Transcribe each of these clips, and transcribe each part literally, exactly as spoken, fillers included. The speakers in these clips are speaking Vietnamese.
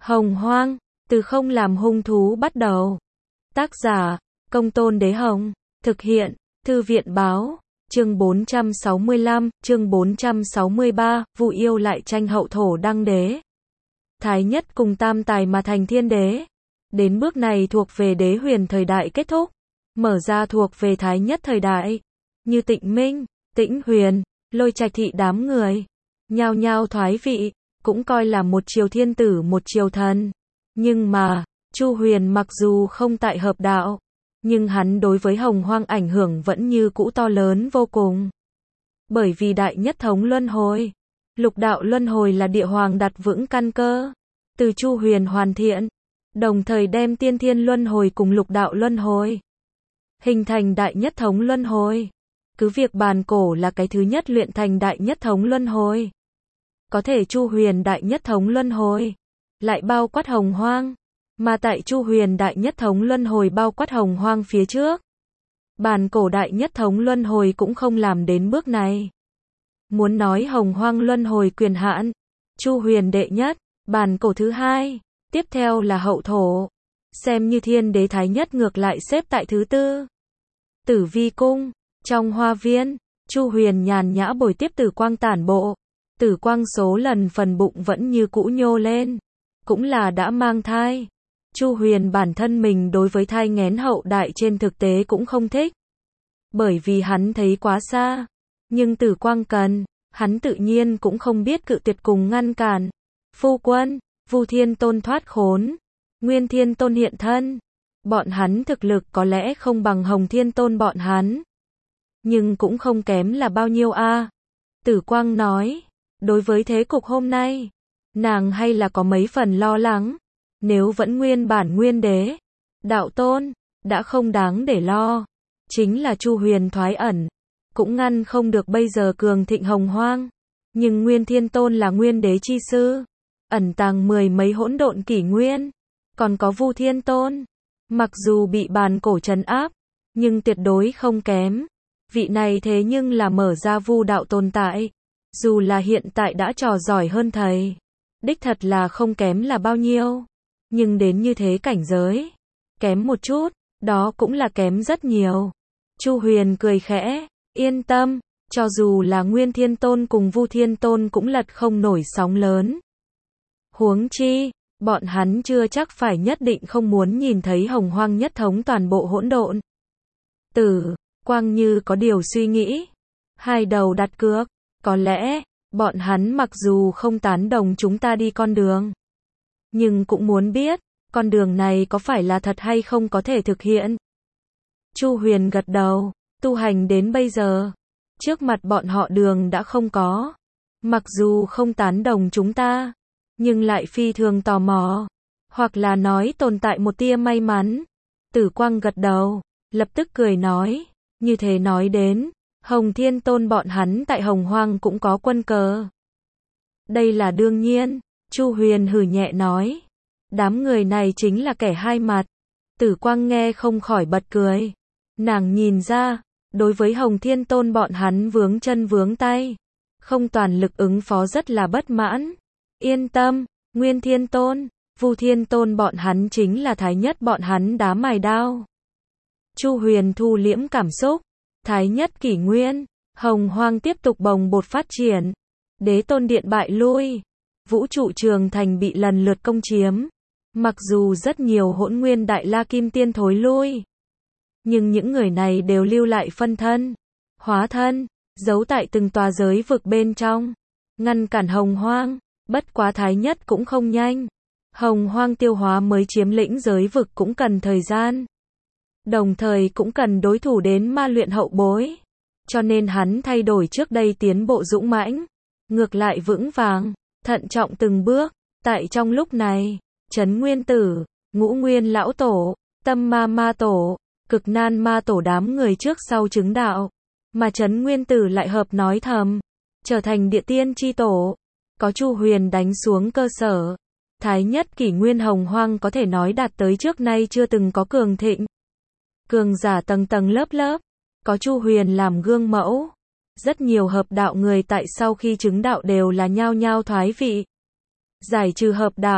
Hồng Hoang, từ không làm hung thú bắt đầu. Tác giả, Công Tôn Đế Hồng. Thực hiện, Thư viện Báo. Chương bốn trăm sáu mươi lăm, chương bốn trăm sáu mươi ba, Vu Yêu lại tranh hậu thổ đăng đế. Thái nhất cùng tam tài mà thành thiên đế. Đến bước này thuộc về đế huyền thời đại kết thúc. Mở ra thuộc về thái nhất thời đại. Như Tịnh Minh, Tĩnh Huyền, Lôi Trạch thị đám người. Nhao nhao thoái vị, cũng coi là một triều thiên tử một triều thần. Nhưng mà, Chu Huyền mặc dù không tại hợp đạo, nhưng hắn đối với Hồng Hoang ảnh hưởng vẫn như cũ to lớn vô cùng. Bởi vì đại nhất thống luân hồi, lục đạo luân hồi là địa hoàng đặt vững căn cơ, từ Chu Huyền hoàn thiện, đồng thời đem tiên thiên luân hồi cùng lục đạo luân hồi, hình thành đại nhất thống luân hồi. Cứ việc bàn cổ là cái thứ nhất luyện thành đại nhất thống luân hồi. Có thể Chu Huyền đại nhất thống luân hồi lại bao quát Hồng Hoang, mà tại Chu Huyền đại nhất thống luân hồi bao quát Hồng Hoang phía trước, bàn cổ đại nhất thống luân hồi cũng không làm đến bước này. Muốn nói Hồng Hoang luân hồi quyền hạn, Chu Huyền đệ nhất, bàn cổ thứ hai, tiếp theo là hậu thổ, xem như thiên đế thái nhất ngược lại xếp tại thứ tư. Tử Vi cung, trong hoa viên, Chu Huyền nhàn nhã bồi tiếp tử quang tản bộ. Tử quang số lần phần bụng vẫn như cũ nhô lên, cũng là đã mang thai. Chu Huyền bản thân mình đối với thai nghén hậu đại trên thực tế cũng không thích, bởi vì hắn thấy quá xa, nhưng tử quang cần, hắn tự nhiên cũng không biết cự tuyệt cùng ngăn cản. Phu quân, Vu Thiên Tôn thoát khốn, Nguyên Thiên Tôn hiện thân, bọn hắn thực lực có lẽ không bằng Hồng Thiên Tôn bọn hắn, nhưng cũng không kém là bao nhiêu a. À. Tử quang nói, đối với thế cục hôm nay, nàng hay là có mấy phần lo lắng. Nếu vẫn nguyên bản nguyên đế, đạo tôn, đã không đáng để lo. Chính là Chu Huyền thoái ẩn, cũng ngăn không được bây giờ cường thịnh Hồng Hoang. Nhưng Nguyên Thiên Tôn là nguyên đế chi sư, ẩn tàng mười mấy hỗn độn kỷ nguyên. Còn có Vu Thiên Tôn, mặc dù bị bàn cổ trấn áp, nhưng tuyệt đối không kém. Vị này thế nhưng là mở ra vu đạo tồn tại. Dù là hiện tại đã trò giỏi hơn thầy, đích thật là không kém là bao nhiêu. Nhưng đến như thế cảnh giới, kém một chút, đó cũng là kém rất nhiều. Chu Huyền cười khẽ, yên tâm, cho dù là Nguyên Thiên Tôn cùng Vu Thiên Tôn cũng lật không nổi sóng lớn. Huống chi, bọn hắn chưa chắc phải nhất định không muốn nhìn thấy Hồng Hoang nhất thống toàn bộ hỗn độn. Tử Quang như có điều suy nghĩ, hai đầu đặt cược, có lẽ, bọn hắn mặc dù không tán đồng chúng ta đi con đường, nhưng cũng muốn biết, con đường này có phải là thật hay không có thể thực hiện. Chu Huyền gật đầu, tu hành đến bây giờ, trước mặt bọn họ đường đã không có. Mặc dù không tán đồng chúng ta, nhưng lại phi thường tò mò, hoặc là nói tồn tại một tia may mắn. Tử Quang gật đầu, lập tức cười nói, như thế nói đến, Hồng Thiên Tôn bọn hắn tại Hồng Hoang cũng có quân cờ. Đây là đương nhiên, Chu Huyền hừ nhẹ nói. Đám người này chính là kẻ hai mặt. Tử Quang nghe không khỏi bật cười. Nàng nhìn ra, đối với Hồng Thiên Tôn bọn hắn vướng chân vướng tay, không toàn lực ứng phó rất là bất mãn. Yên tâm, Nguyên Thiên Tôn, Vu Thiên Tôn bọn hắn chính là thái nhất bọn hắn đá mài đao. Chu Huyền thu liễm cảm xúc. Thái nhất kỷ nguyên, Hồng Hoang tiếp tục bồng bột phát triển. Đế Tôn điện bại lui, vũ trụ trường thành bị lần lượt công chiếm. Mặc dù rất nhiều hỗn nguyên đại la kim tiên thối lui, nhưng những người này đều lưu lại phân thân, hóa thân, giấu tại từng tòa giới vực bên trong, ngăn cản Hồng Hoang. Bất quá thái nhất cũng không nhanh. Hồng Hoang tiêu hóa mới chiếm lĩnh giới vực cũng cần thời gian. Đồng thời cũng cần đối thủ đến ma luyện hậu bối. Cho nên hắn thay đổi trước đây tiến bộ dũng mãnh, ngược lại vững vàng, thận trọng từng bước. Tại trong lúc này, Trấn Nguyên Tử, Ngũ Nguyên Lão Tổ, Tâm Ma Ma Tổ, Cực Nan Ma Tổ đám người trước sau chứng đạo. Mà Trấn Nguyên Tử lại hợp nói thầm, trở thành địa tiên chi tổ. Có Chu Huyền đánh xuống cơ sở, thái nhất kỷ nguyên Hồng Hoang có thể nói đạt tới trước nay chưa từng có cường thịnh. Cường giả tầng tầng lớp lớp, có Chu Huyền làm gương mẫu. Rất nhiều hợp đạo người tại sau khi chứng đạo đều là nhao nhao thoái vị. Giải trừ hợp đạo,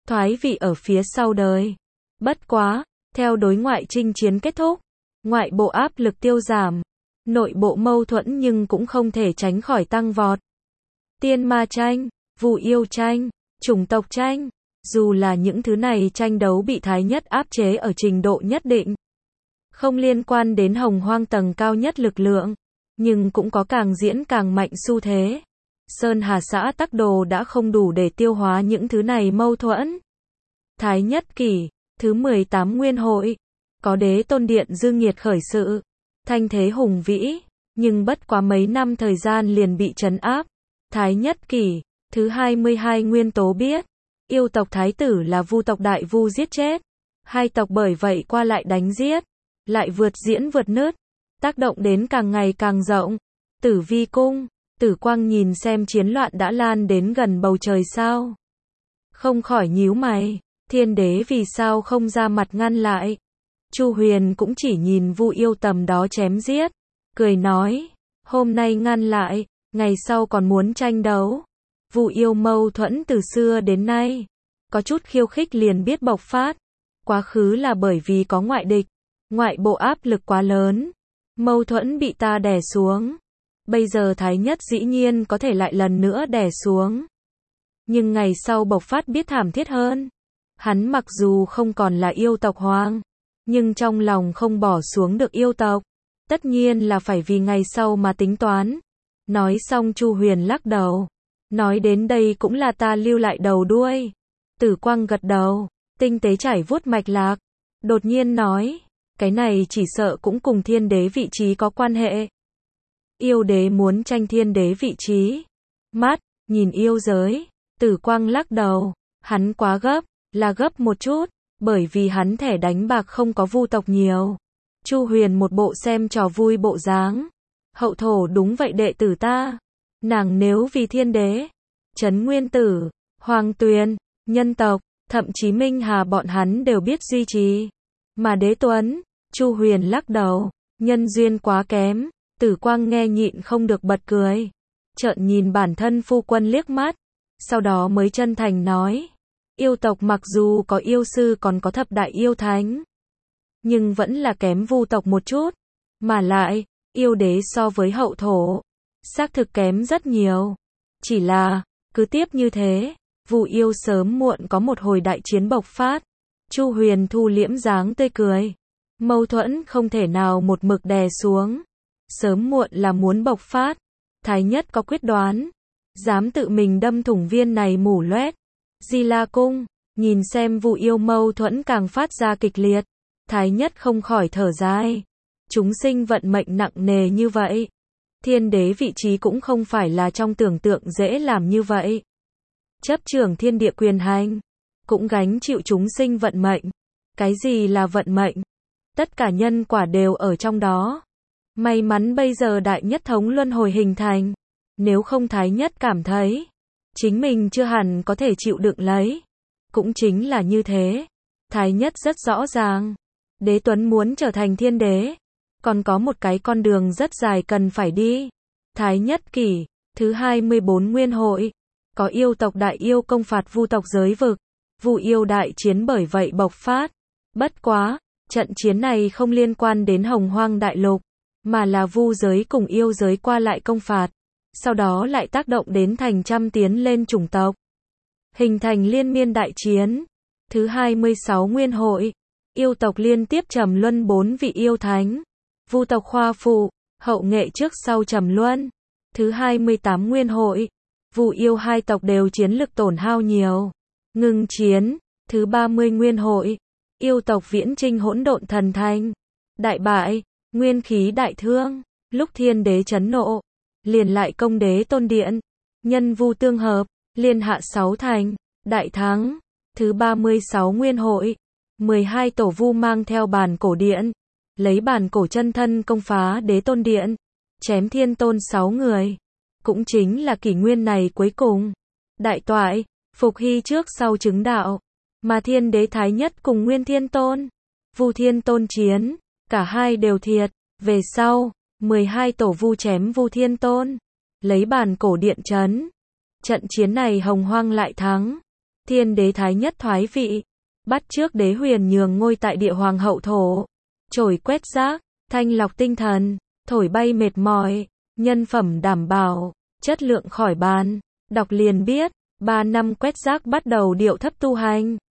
thoái vị ở phía sau đời. Bất quá, theo đối ngoại chinh chiến kết thúc, ngoại bộ áp lực tiêu giảm, nội bộ mâu thuẫn nhưng cũng không thể tránh khỏi tăng vọt. Tiên ma tranh, Vu yêu tranh, chủng tộc tranh, dù là những thứ này tranh đấu bị Thái Nhất áp chế ở trình độ nhất định, không liên quan đến hồng hoang tầng cao nhất lực lượng, nhưng cũng có càng diễn càng mạnh xu thế. Sơn Hà xã Tắc Đồ đã không đủ để tiêu hóa những thứ này mâu thuẫn. Thái Nhất kỷ, thứ mười tám nguyên hội, có đế tôn điện dương nhiệt khởi sự, thanh thế hùng vĩ, nhưng bất quá mấy năm thời gian liền bị trấn áp. Thái Nhất kỷ, thứ hai mươi hai nguyên tố biết, yêu tộc thái tử là Vu tộc Đại Vu giết chết. Hai tộc bởi vậy qua lại đánh giết, lại vượt diễn vượt nứt, tác động đến càng ngày càng rộng. Tử Vi cung, Tử Quang nhìn xem chiến loạn đã lan đến gần bầu trời sao. Không khỏi nhíu mày, thiên đế vì sao không ra mặt ngăn lại. Chu Huyền cũng chỉ nhìn Vu yêu tầm đó chém giết, cười nói, hôm nay ngăn lại, ngày sau còn muốn tranh đấu. Vu yêu mâu thuẫn từ xưa đến nay, có chút khiêu khích liền biết bộc phát. Quá khứ là bởi vì có ngoại địch, ngoại bộ áp lực quá lớn, mâu thuẫn bị ta đè xuống. Bây giờ Thái Nhất dĩ nhiên có thể lại lần nữa đè xuống. Nhưng ngày sau bộc phát biết thảm thiết hơn. Hắn mặc dù không còn là yêu tộc hoàng, nhưng trong lòng không bỏ xuống được yêu tộc. Tất nhiên là phải vì ngày sau mà tính toán. Nói xong Chu Huyền lắc đầu. Nói đến đây cũng là ta lưu lại đầu đuôi. Tử Quang gật đầu, tinh tế trải vuốt mạch lạc. Đột nhiên nói, cái này chỉ sợ cũng cùng thiên đế vị trí có quan hệ. Yêu đế muốn tranh thiên đế vị trí. Mắt, nhìn yêu giới, Tử Quang lắc đầu, hắn quá gấp, là gấp một chút, bởi vì hắn thẻ đánh bạc không có Vu tộc nhiều. Chu Huyền một bộ xem trò vui bộ dáng. Hậu thổ đúng vậy đệ tử ta. Nàng nếu vì thiên đế, Trấn Nguyên Tử, Hoàng Tuyền, nhân tộc, thậm chí Minh Hà bọn hắn đều biết duy trì. Mà đế tuấn, Chu Huyền lắc đầu, nhân duyên quá kém. Tử Quang nghe nhịn không được bật cười. Trợn nhìn bản thân phu quân liếc mắt, sau đó mới chân thành nói, yêu tộc mặc dù có yêu sư còn có thập đại yêu thánh, nhưng vẫn là kém Vu tộc một chút. Mà lại, yêu đế so với hậu thổ, xác thực kém rất nhiều. Chỉ là, cứ tiếp như thế, Vu yêu sớm muộn có một hồi đại chiến bộc phát. Chu Huyền thu liễm dáng tươi cười. Mâu thuẫn không thể nào một mực đè xuống. Sớm muộn là muốn bộc phát. Thái Nhất có quyết đoán. Dám tự mình đâm thủng viên này mủ loét. Di La Cung, nhìn xem Vu yêu mâu thuẫn càng phát ra kịch liệt. Thái Nhất không khỏi thở dài. Chúng sinh vận mệnh nặng nề như vậy. Thiên đế vị trí cũng không phải là trong tưởng tượng dễ làm như vậy. Chấp trưởng thiên địa quyền hành, cũng gánh chịu chúng sinh vận mệnh. Cái gì là vận mệnh? Tất cả nhân quả đều ở trong đó. May mắn bây giờ đại nhất thống luân hồi hình thành. Nếu không Thái Nhất cảm thấy chính mình chưa hẳn có thể chịu đựng lấy. Cũng chính là như thế. Thái Nhất rất rõ ràng. Đế Tuấn muốn trở thành thiên đế. Còn có một cái con đường rất dài cần phải đi. Thái Nhất kỷ, thứ hai mươi bốn nguyên hội. Có yêu tộc đại yêu công phạt Vu tộc giới vực. Vu yêu đại chiến bởi vậy bộc phát. Bất quá, trận chiến này không liên quan đến hồng hoang đại lục, mà là Vu giới cùng yêu giới qua lại công phạt. Sau đó lại tác động đến thành trăm tiến lên chủng tộc. Hình thành liên miên đại chiến. Thứ hai mươi sáu nguyên hội. Yêu tộc liên tiếp trầm luân bốn vị yêu thánh. Vu tộc khoa phụ, hậu nghệ trước sau trầm luân. Thứ hai mươi tám nguyên hội. Vu yêu hai tộc đều chiến lực tổn hao nhiều. Ngừng chiến. Thứ ba mươi nguyên hội. Yêu tộc viễn trinh hỗn độn thần thanh. Đại bại, nguyên khí đại thương. Lúc thiên đế chấn nộ, liền lại công đế tôn điện. Nhân Vu tương hợp, liên hạ sáu thành. Đại thắng. Thứ ba mươi sáu nguyên hội. mười hai tổ Vu mang theo bàn cổ điện. Lấy bàn cổ chân thân công phá đế tôn điện. Chém thiên tôn sáu người. Cũng chính là kỷ nguyên này cuối cùng. Đại toại, Phục Hy trước sau chứng đạo. Mà thiên đế Thái Nhất cùng Nguyên Thiên Tôn. Vu Thiên Tôn chiến. Cả hai đều thiệt. Về sau, mười hai tổ Vu chém Vu Thiên Tôn. Lấy bàn cổ điện trấn. Trận chiến này hồng hoang lại thắng. Thiên đế thái nhất thoái vị, bắt chước đế huyền nhường ngôi tại địa hoàng hậu thổ. Trổi quét rác, thanh lọc tinh thần, thổi bay mệt mỏi, nhân phẩm đảm bảo, chất lượng khỏi bàn. Đọc liền biết, ba năm quét rác bắt đầu điệu thấp tu hành.